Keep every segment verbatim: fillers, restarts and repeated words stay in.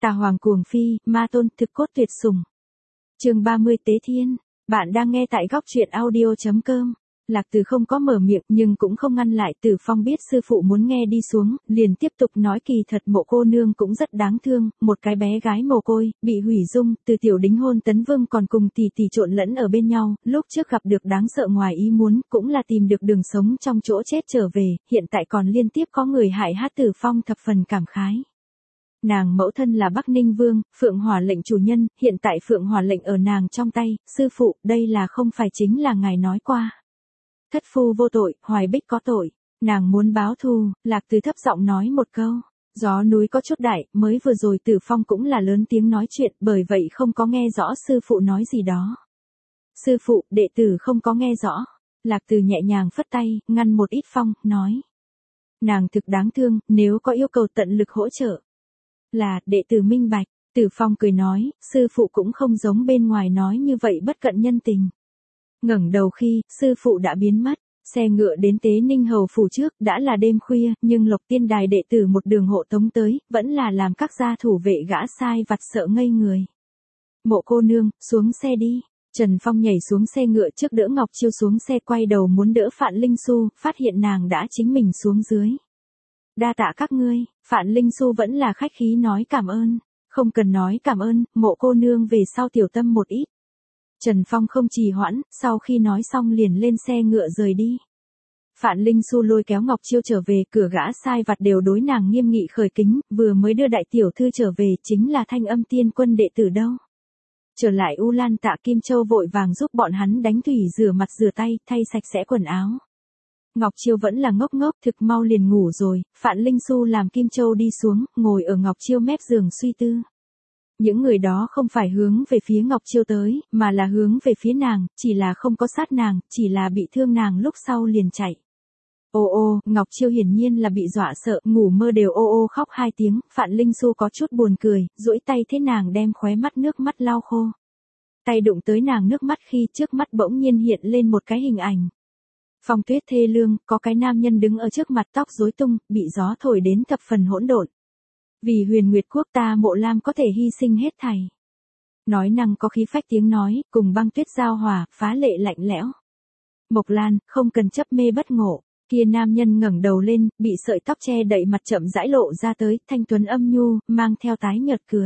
Tà hoàng cuồng phi, ma tôn thực cốt tuyệt sủng. Chương ba mươi Tế Thiên. Bạn đang nghe tại góc truyện audio chấm com. Lạc Từ không có mở miệng nhưng cũng không ngăn lại Tử Phong, biết sư phụ muốn nghe đi xuống, liền tiếp tục nói kỳ thật Mộ cô nương cũng rất đáng thương, một cái bé gái mồ côi, bị hủy dung, từ tiểu đính hôn Tấn Vương còn cùng tỷ tỷ trộn lẫn ở bên nhau, lúc trước gặp được đáng sợ ngoài ý muốn, cũng là tìm được đường sống trong chỗ chết trở về, hiện tại còn liên tiếp có người hại hát. Tử Phong thập phần cảm khái. Nàng mẫu thân là Bắc Ninh Vương, Phượng Hỏa lệnh chủ nhân, hiện tại Phượng Hỏa lệnh ở nàng trong tay, sư phụ, đây là không phải chính là ngài nói qua. Thất phu vô tội, Hoài Bích có tội, nàng muốn báo thù. Lạc Từ thấp giọng nói một câu. Gió núi có chút đại, mới vừa rồi Tử Phong cũng là lớn tiếng nói chuyện, bởi vậy không có nghe rõ sư phụ nói gì đó. Sư phụ, đệ tử không có nghe rõ. Lạc Từ nhẹ nhàng phất tay, ngăn một ít phong, nói. Nàng thực đáng thương, nếu có yêu cầu tận lực hỗ trợ. Là, đệ tử minh bạch. Tử Phong cười nói, sư phụ cũng không giống bên ngoài nói như vậy bất cận nhân tình. Ngẩng đầu khi, sư phụ đã biến mất, xe ngựa đến Tế Ninh hầu phủ trước, đã là đêm khuya, nhưng Lộc Tiên Đài đệ tử một đường hộ tống tới, vẫn là làm các gia thủ vệ gã sai vặt sợ ngây người. Mộ cô nương, xuống xe đi. Trần Phong nhảy xuống xe ngựa trước đỡ Ngọc Chiêu xuống xe, quay đầu muốn đỡ Phạn Linh Xu, phát hiện nàng đã chính mình xuống dưới. Đa tạ các ngươi. Phạn Linh Xu vẫn là khách khí nói cảm ơn. Không cần nói cảm ơn, mộ cô nương về sau tiểu tâm một ít. Trần Phong không trì hoãn, sau khi nói xong liền lên xe ngựa rời đi. Phạn Linh Xu lôi kéo Ngọc Chiêu trở về, cửa gã sai vặt đều đối nàng nghiêm nghị khởi kính, vừa mới đưa đại tiểu thư trở về chính là Thanh Âm Tiên Quân đệ tử đâu. Trở lại U Lan Tạ Kim Châu vội vàng giúp bọn hắn đánh thủy, rửa mặt rửa tay, thay sạch sẽ quần áo. Ngọc Chiêu vẫn là ngốc ngốc, thực mau liền ngủ rồi. Phạn Linh Xu làm Kim Châu đi xuống, ngồi ở Ngọc Chiêu mép giường suy tư. Những người đó không phải hướng về phía Ngọc Chiêu tới, mà là hướng về phía nàng, chỉ là không có sát nàng, chỉ là bị thương nàng lúc sau liền chạy. Ô ô, Ngọc Chiêu hiển nhiên là bị dọa sợ, ngủ mơ đều ô ô khóc hai tiếng. Phạn Linh Xu có chút buồn cười, duỗi tay thế nàng đem khóe mắt nước mắt lau khô. Tay đụng tới nàng nước mắt khi trước mắt bỗng nhiên hiện lên một cái hình ảnh. Phong tuyết thê lương, có cái nam nhân đứng ở trước mặt, tóc rối tung, bị gió thổi đến thập phần hỗn độn. Vì Huyền Nguyệt Quốc ta Mộ Lam có thể hy sinh hết thảy. Nói năng có khí phách tiếng nói, cùng băng tuyết giao hòa, phá lệ lạnh lẽo. Mộc Lan, không cần chấp mê bất ngộ. Kia nam nhân ngẩng đầu lên, bị sợi tóc che đậy mặt chậm rãi lộ ra tới, thanh tuấn âm nhu, mang theo tái nhợt cười.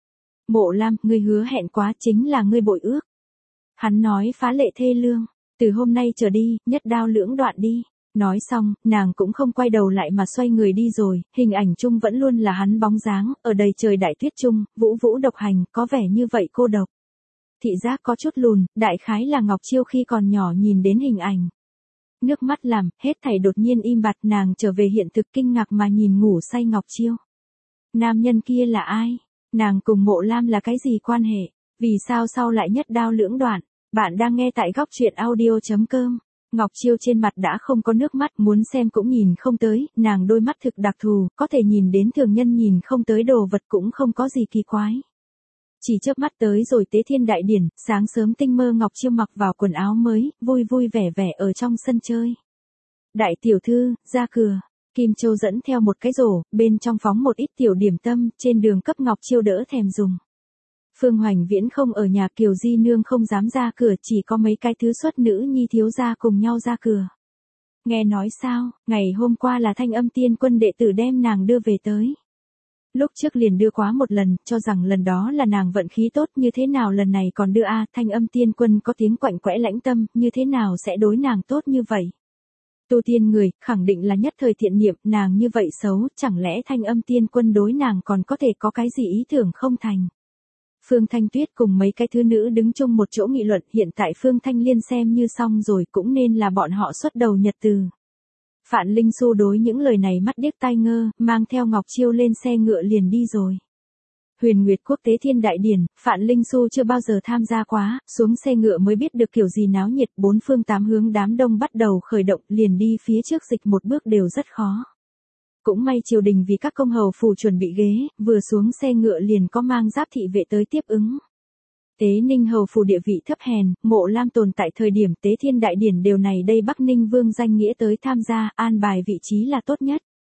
Mộ Lam, ngươi hứa hẹn quá, chính là ngươi bội ước. Hắn nói phá lệ thê lương. Từ hôm nay trở đi, nhất đao lưỡng đoạn đi. Nói xong, nàng cũng không quay đầu lại mà xoay người đi rồi, hình ảnh chung vẫn luôn là hắn bóng dáng, ở đầy trời đại tuyết chung, vũ vũ độc hành, có vẻ như vậy cô độc. Thị giác có chút lùn, đại khái là Ngọc Chiêu khi còn nhỏ nhìn đến hình ảnh. Nước mắt làm, hết thảy đột nhiên im bặt, nàng trở về hiện thực kinh ngạc mà nhìn ngủ say Ngọc Chiêu. Nam nhân kia là ai? Nàng cùng Mộ Lam là cái gì quan hệ? Vì sao sau lại nhất đao lưỡng đoạn? Bạn đang nghe tại góc truyện audio chấm com. Ngọc Chiêu trên mặt đã không có nước mắt, muốn xem cũng nhìn không tới, nàng đôi mắt thực đặc thù, có thể nhìn đến thường nhân nhìn không tới đồ vật cũng không có gì kỳ quái. Chỉ chớp mắt tới rồi Tế Thiên đại điển, sáng sớm tinh mơ Ngọc Chiêu mặc vào quần áo mới, vui vui vẻ vẻ ở trong sân chơi. Đại tiểu thư, ra cửa, Kim Châu dẫn theo một cái rổ, bên trong phóng một ít tiểu điểm tâm, trên đường cấp Ngọc Chiêu đỡ thèm dùng. Phương Hoành Viễn không ở nhà, Kiều Di Nương không dám ra cửa, chỉ có mấy cái thứ xuất nữ nhi thiếu gia cùng nhau ra cửa. Nghe nói sao, ngày hôm qua là Thanh Âm Tiên Quân đệ tử đem nàng đưa về tới. Lúc trước liền đưa quá một lần, cho rằng lần đó là nàng vận khí tốt, như thế nào lần này còn đưa a? Thanh Âm Tiên Quân có tiếng quạnh quẽ lãnh tâm, như thế nào sẽ đối nàng tốt như vậy? Tu tiên người, khẳng định là nhất thời thiện niệm, nàng như vậy xấu, chẳng lẽ Thanh Âm Tiên Quân đối nàng còn có thể có cái gì ý tưởng không thành? Phương Thanh Tuyết cùng mấy cái thứ nữ đứng chung một chỗ nghị luận, hiện tại Phương Thanh Liên xem như xong rồi, cũng nên là bọn họ xuất đầu nhật từ. Phạn Linh Xu đối những lời này mắt điếc tai ngơ, mang theo Ngọc Chiêu lên xe ngựa liền đi rồi. Huyền Nguyệt Quốc Tế Thiên đại điển, Phạn Linh Xu chưa bao giờ tham gia quá, xuống xe ngựa mới biết được kiểu gì náo nhiệt, bốn phương tám hướng đám đông bắt đầu khởi động, liền đi phía trước dịch một bước đều rất khó. Cũng may triều đình vì các công hầu phủ chuẩn bị ghế, vừa xuống xe ngựa liền có mang giáp thị vệ tới tiếp ứng. Tế Ninh hầu phủ địa vị thấp hèn, Mộ Lam tồn tại thời điểm Tế Thiên đại điển đều này đây Bắc Ninh Vương danh nghĩa tới tham gia, an bài vị trí là tốt nhất.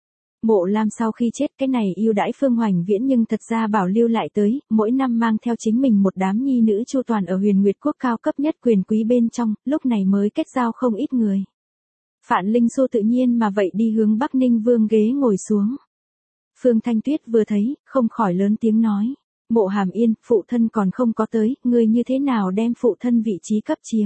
Mộ Lam sau khi chết cái này ưu đãi Phương Hoành Viễn nhưng thật ra bảo lưu lại tới, mỗi năm mang theo chính mình một đám nhi nữ chu toàn ở Huyền Nguyệt Quốc cao cấp nhất quyền quý bên trong, lúc này mới kết giao không ít người. Phạn Linh Xu tự nhiên mà vậy đi hướng Bắc Ninh Vương ghế ngồi xuống. Phương Thanh Tuyết vừa thấy, không khỏi lớn tiếng nói. Mộ Hàm Yên, phụ thân còn không có tới, ngươi như thế nào đem phụ thân vị trí cấp chiếm.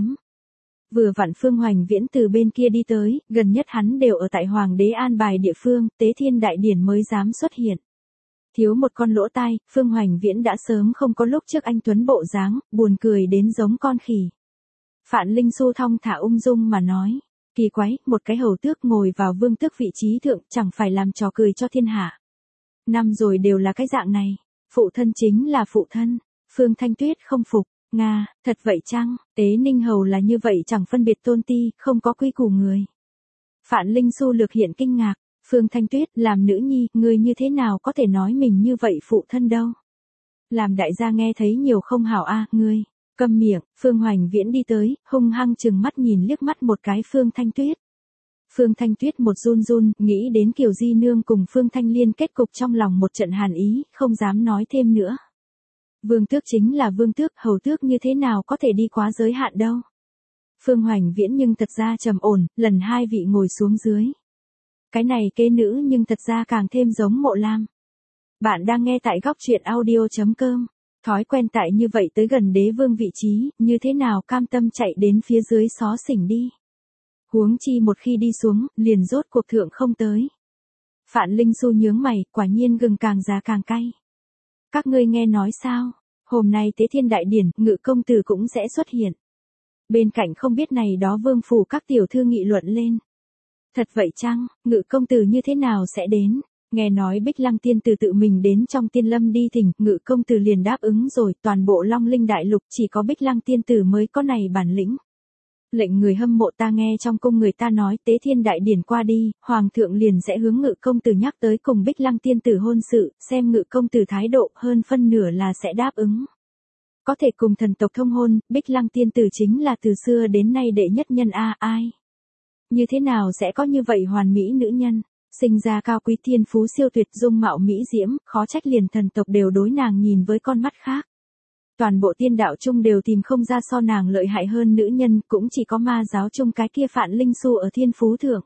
Vừa vặn Phương Hoành Viễn từ bên kia đi tới, gần nhất hắn đều ở tại Hoàng đế an bài địa phương, Tế Thiên Đại Điển mới dám xuất hiện. Thiếu một con lỗ tai, Phương Hoành Viễn đã sớm không có lúc trước anh tuấn bộ dáng, buồn cười đến giống con khỉ. Phạn Linh Xu thong thả ung dung mà nói. Kỳ quái, một cái hầu tước ngồi vào vương tước vị trí thượng chẳng phải làm trò cười cho thiên hạ. Năm rồi đều là cái dạng này. Phụ thân chính là phụ thân. Phương Thanh Tuyết không phục. Nga, thật vậy chăng? Tế Ninh Hầu là như vậy chẳng phân biệt tôn ti, không có quy củ người. Phạn Linh Xu lược hiện kinh ngạc. Phương Thanh Tuyết, làm nữ nhi, người như thế nào có thể nói mình như vậy phụ thân đâu? Làm đại gia nghe thấy nhiều không hảo a, à, ngươi. Câm miệng, Phương Hoành Viễn đi tới, hung hăng chừng mắt nhìn liếc mắt một cái Phương Thanh Tuyết. Phương Thanh Tuyết một run run, nghĩ đến Kiều Di Nương cùng Phương Thanh Liên kết cục trong lòng một trận hàn ý, không dám nói thêm nữa. Vương tước chính là vương tước, hầu tước như thế nào có thể đi quá giới hạn đâu. Phương Hoành Viễn nhưng thật ra trầm ổn, lần hai vị ngồi xuống dưới. Cái này kế nữ nhưng thật ra càng thêm giống Mộ Lam. Bạn đang nghe tại góc truyện audio chấm com. Thói quen tại như vậy tới gần đế vương vị trí, như thế nào cam tâm chạy đến phía dưới xó xỉnh đi. Huống chi một khi đi xuống, liền rốt cuộc thượng không tới. Phạn Linh Xu nhướng mày, quả nhiên gừng càng già càng cay. Các ngươi nghe nói sao, hôm nay Tế Thiên Đại Điển, Ngự công tử cũng sẽ xuất hiện. Bên cạnh không biết này đó vương phủ các tiểu thư nghị luận lên. Thật vậy chăng, Ngự công tử như thế nào sẽ đến? Nghe nói Bích Lăng tiên tử tự mình đến trong tiên lâm đi thỉnh, Ngự công tử liền đáp ứng rồi, toàn bộ Long Linh đại lục chỉ có Bích Lăng tiên tử mới có này bản lĩnh. Lệnh người hâm mộ ta nghe trong cung người ta nói Tế Thiên Đại Điển qua đi, Hoàng thượng liền sẽ hướng Ngự công tử nhắc tới cùng Bích Lăng tiên tử hôn sự, xem Ngự công tử thái độ hơn phân nửa là sẽ đáp ứng. Có thể cùng thần tộc thông hôn, Bích Lăng tiên tử chính là từ xưa đến nay đệ nhất nhân a ai. Như thế nào sẽ có như vậy hoàn mỹ nữ nhân? Sinh ra cao quý thiên phú siêu tuyệt dung mạo mỹ diễm, khó trách liền thần tộc đều đối nàng nhìn với con mắt khác. Toàn bộ tiên đạo chung đều tìm không ra so nàng lợi hại hơn nữ nhân, cũng chỉ có ma giáo chung cái kia Phạn Linh Xu ở thiên phú thượng.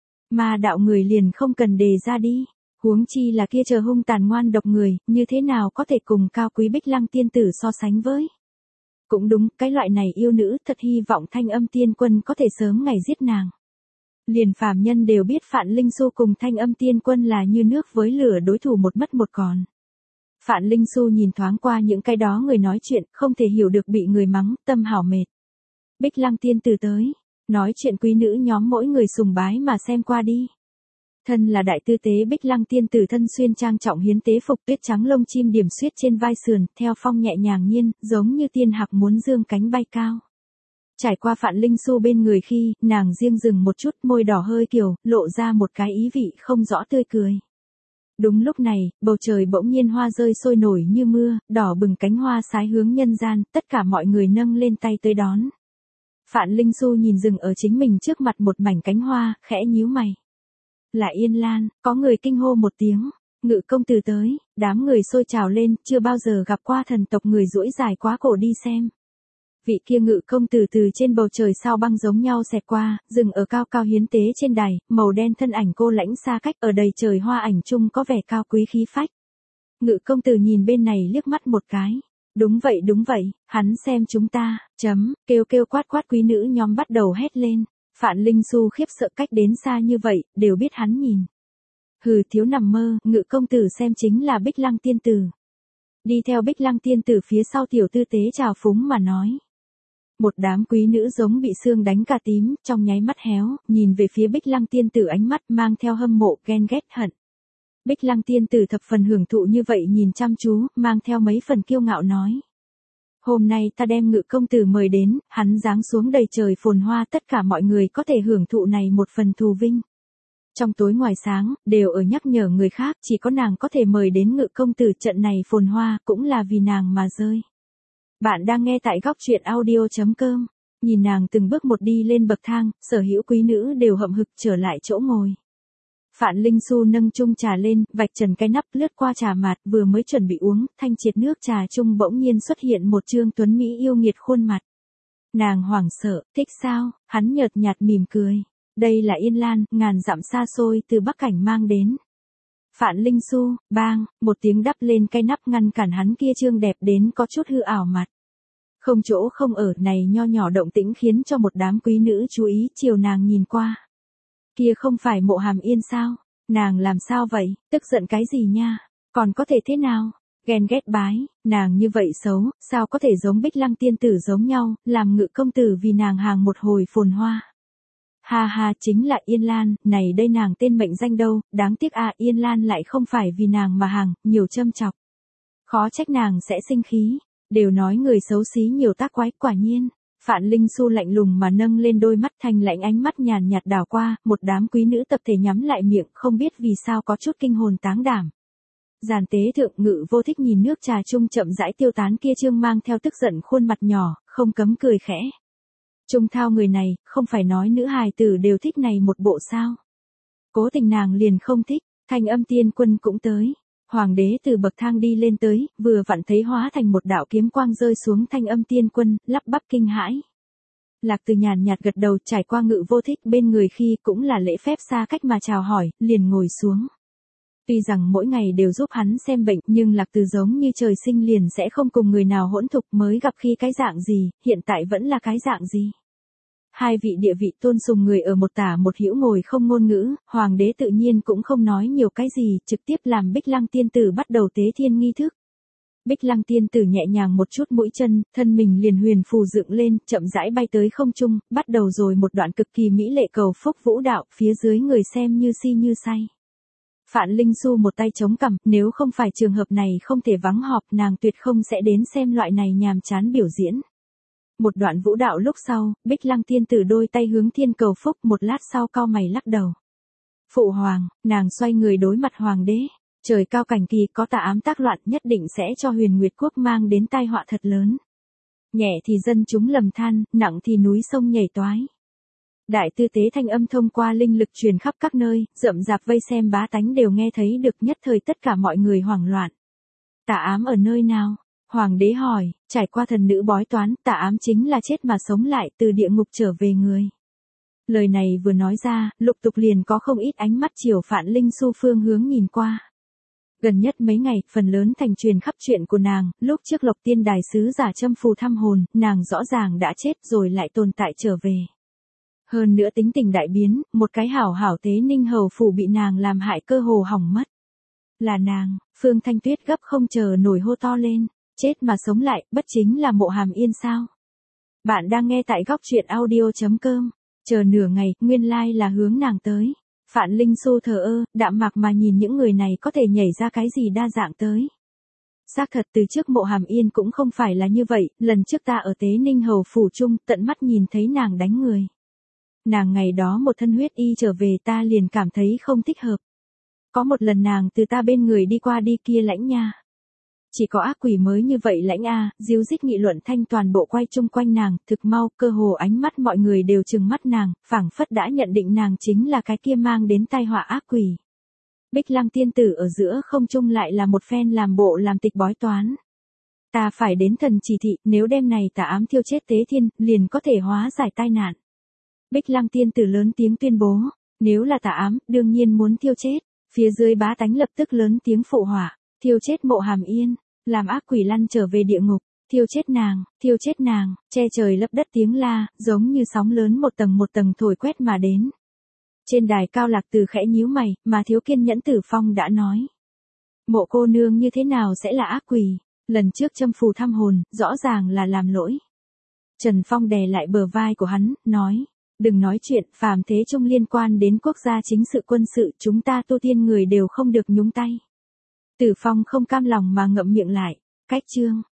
Ma đạo người liền không cần đề ra đi, huống chi là kia chờ hung tàn ngoan độc người, như thế nào có thể cùng cao quý Bích Lăng tiên tử so sánh với. Cũng đúng, cái loại này yêu nữ thật hy vọng Thanh Âm Tiên Quân có thể sớm ngày giết nàng. Liền phàm nhân đều biết Phạn Linh Xu cùng Thanh Âm Tiên Quân là như nước với lửa, đối thủ một mất một còn. Phạn Linh Xu nhìn thoáng qua những cái đó người nói chuyện, không thể hiểu được bị người mắng, tâm hảo mệt. Bích Lăng tiên tử tới, nói chuyện quý nữ nhóm mỗi người sùng bái mà xem qua đi. Thân là đại tư tế Bích Lăng tiên tử thân xuyên trang trọng hiến tế phục tuyết trắng lông chim điểm xuyết trên vai sườn, theo phong nhẹ nhàng nhiên, giống như tiên hạc muốn dương cánh bay cao. Trải qua Phạn Linh Xu bên người khi, nàng riêng dừng một chút, môi đỏ hơi kiều, lộ ra một cái ý vị không rõ tươi cười. Đúng lúc này, bầu trời bỗng nhiên hoa rơi sôi nổi như mưa, đỏ bừng cánh hoa sái hướng nhân gian, tất cả mọi người nâng lên tay tới đón. Phạn Linh Xu nhìn dừng ở chính mình trước mặt một mảnh cánh hoa, khẽ nhíu mày. Là Yên Lan, có người kinh hô một tiếng, Ngự công tử tới, đám người sôi trào lên, chưa bao giờ gặp qua thần tộc người duỗi dài quá cổ đi xem. Vị kia Ngự công tử từ trên bầu trời sao băng giống nhau xẹt qua, dừng ở cao cao hiến tế trên đài, màu đen thân ảnh cô lãnh xa cách ở đầy trời hoa ảnh chung có vẻ cao quý khí phách. Ngự công tử nhìn bên này liếc mắt một cái. Đúng vậy đúng vậy, hắn xem chúng ta, chấm, kêu kêu quát quát quý nữ nhóm bắt đầu hét lên. Phạn Linh Xu khiếp sợ cách đến xa như vậy, đều biết hắn nhìn. Hừ, thiếu nằm mơ, Ngự công tử xem chính là Bích Lăng tiên tử. Đi theo Bích Lăng tiên tử phía sau tiểu tư tế trào phúng mà nói. Một đám quý nữ giống bị xương đánh cả tím, trong nháy mắt héo, nhìn về phía Bích Lăng tiên tử ánh mắt mang theo hâm mộ, ghen ghét, hận. Bích Lăng tiên tử thập phần hưởng thụ như vậy nhìn chăm chú, mang theo mấy phần kiêu ngạo nói. Hôm nay ta đem Ngự công tử mời đến, hắn giáng xuống đầy trời phồn hoa, tất cả mọi người có thể hưởng thụ này một phần thù vinh. Trong tối ngoài sáng, đều ở nhắc nhở người khác, chỉ có nàng có thể mời đến Ngự công tử, trận này phồn hoa, cũng là vì nàng mà rơi. Bạn đang nghe tại góc truyện audio chấm com, nhìn nàng từng bước một đi lên bậc thang, sở hữu quý nữ đều hậm hực trở lại chỗ ngồi. Phạn Linh Xu nâng chung trà lên, vạch trần cái nắp lướt qua trà mạt, vừa mới chuẩn bị uống, thanh triệt nước trà chung bỗng nhiên xuất hiện một trương tuấn mỹ yêu nghiệt khuôn mặt. Nàng hoảng sợ, thích sao, hắn nhợt nhạt mỉm cười. Đây là Yên Lan, ngàn dặm xa xôi từ Bắc Cảnh mang đến. Phạn Linh Xu, bang, một tiếng đắp lên cái nắp ngăn cản hắn kia trương đẹp đến có chút hư ảo mặt. Không chỗ không ở này nho nhỏ động tĩnh khiến cho một đám quý nữ chú ý chiều nàng nhìn qua. Kia không phải Mộ Hàm Yên sao? Nàng làm sao vậy? Tức giận cái gì nha? Còn có thể thế nào? Ghen ghét bái, nàng như vậy xấu, sao có thể giống Bích Lăng tiên tử giống nhau, làm Ngự công tử vì nàng hàng một hồi phồn hoa. Ha ha, chính là Yên Lan, này đây nàng tên mệnh danh đâu, đáng tiếc à, Yên Lan lại không phải vì nàng mà hàng, nhiều châm chọc. Khó trách nàng sẽ sinh khí, đều nói người xấu xí nhiều tác quái, quả nhiên. Phạn Linh Xu lạnh lùng mà nâng lên đôi mắt thanh lãnh, ánh mắt nhàn nhạt đảo qua, một đám quý nữ tập thể nhắm lại miệng, không biết vì sao có chút kinh hồn táng đảm. Giàn tế thượng Ngự Vô Thích nhìn nước trà chung chậm rãi tiêu tán kia trương mang theo tức giận khuôn mặt nhỏ, không cấm cười khẽ. Trung Thao người này, không phải nói nữ hài tử đều thích này một bộ sao? Cố tình nàng liền không thích, Thanh Âm Tiên Quân cũng tới. Hoàng đế từ bậc thang đi lên tới, vừa vặn thấy hóa thành một đạo kiếm quang rơi xuống Thanh Âm Tiên Quân, lắp bắp kinh hãi. Lạc Từ nhàn nhạt gật đầu, trải qua Ngự Vô Thích bên người khi cũng là lễ phép xa cách mà chào hỏi, liền ngồi xuống. Tuy rằng mỗi ngày đều giúp hắn xem bệnh, nhưng Lạc Từ giống như trời sinh liền sẽ không cùng người nào hỗn thục, mới gặp khi cái dạng gì, hiện tại vẫn là cái dạng gì. Hai vị địa vị tôn sùng người ở một tả một hữu ngồi không ngôn ngữ, hoàng đế tự nhiên cũng không nói nhiều cái gì, trực tiếp làm Bích Lăng tiên tử bắt đầu tế thiên nghi thức. Bích Lăng tiên tử nhẹ nhàng một chút mũi chân, thân mình liền huyền phù dựng lên, chậm rãi bay tới không trung, bắt đầu rồi một đoạn cực kỳ mỹ lệ cầu phúc vũ đạo, phía dưới người xem như si như say. Phạn Linh Xu một tay chống cằm, nếu không phải trường hợp này không thể vắng họp, nàng tuyệt không sẽ đến xem loại này nhàm chán biểu diễn. Một đoạn vũ đạo lúc sau, Bích Lăng tiên tử đôi tay hướng thiên cầu phúc, một lát sau cau mày lắc đầu. Phụ hoàng, nàng xoay người đối mặt hoàng đế, trời cao cảnh kỳ có tà ám tác loạn, nhất định sẽ cho Huyền Nguyệt quốc mang đến tai họa thật lớn. Nhẹ thì dân chúng lầm than, nặng thì núi sông nhảy toái. Đại tư tế thanh âm thông qua linh lực truyền khắp các nơi, rậm rạp vây xem bá tánh đều nghe thấy được, nhất thời tất cả mọi người hoảng loạn. Tà ám ở nơi nào? Hoàng đế hỏi, trải qua thần nữ bói toán, tà ám chính là chết mà sống lại, từ địa ngục trở về người. Lời này vừa nói ra, lục tục liền có không ít ánh mắt chiều Phạn Linh Xu phương hướng nhìn qua. Gần nhất mấy ngày, phần lớn thành truyền khắp chuyện của nàng, lúc trước Lộc Tiên Đài sứ giả châm phù thăm hồn, nàng rõ ràng đã chết rồi lại tồn tại trở về. Hơn nữa tính tình đại biến, một cái hảo hảo tế ninh hầu phủ bị nàng làm hại cơ hồ hỏng mất. Là nàng, Phương Thanh Tuyết gấp không chờ nổi hô to lên, chết mà sống lại, bất chính là Mộ Hàm Yên sao? Bạn đang nghe tại góc truyện audio chấm com, chờ nửa ngày, nguyên lai like là hướng nàng tới. Phạn Linh Xu thờ ơ, đạm mạc mà nhìn những người này có thể nhảy ra cái gì đa dạng tới. Xác thật từ trước Mộ Hàm Yên cũng không phải là như vậy, lần trước ta ở Tế Ninh hầu phủ chung, tận mắt nhìn thấy nàng đánh người. Nàng ngày đó một thân huyết y trở về, ta liền cảm thấy không thích hợp. Có một lần nàng từ ta bên người đi qua đi kia lãnh nha. Chỉ có ác quỷ mới như vậy lãnh a, díu dít nghị luận thanh toàn bộ quay chung quanh nàng, thực mau, cơ hồ ánh mắt mọi người đều trừng mắt nàng, phảng phất đã nhận định nàng chính là cái kia mang đến tai họa ác quỷ. Bích Lăng tiên tử ở giữa không trung lại là một phen làm bộ làm tịch bói toán. Ta phải đến thần chỉ thị, nếu đêm này tà ám thiêu chết tế thiên, liền có thể hóa giải tai nạn. Bích Lăng tiên tử lớn tiếng tuyên bố, nếu là tà ám, đương nhiên muốn thiêu chết. Phía dưới bá tánh lập tức lớn tiếng phụ họa, thiêu chết Mộ Hàm Yên, làm ác quỷ lăn trở về địa ngục, thiêu chết nàng, thiêu chết nàng, che trời lấp đất tiếng la, giống như sóng lớn một tầng một tầng thổi quét mà đến. Trên đài cao Lạc Từ khẽ nhíu mày, mà thiếu kiên nhẫn Tử Phong đã nói. Mộ cô nương như thế nào sẽ là ác quỷ, lần trước châm phù thăm hồn, rõ ràng là làm lỗi. Trần Phong đè lại bờ vai của hắn, nói. Đừng nói chuyện, phàm thế chung liên quan đến quốc gia chính sự quân sự, chúng ta tu tiên người đều không được nhúng tay. Tử Phong không cam lòng mà ngậm miệng lại, cách chương.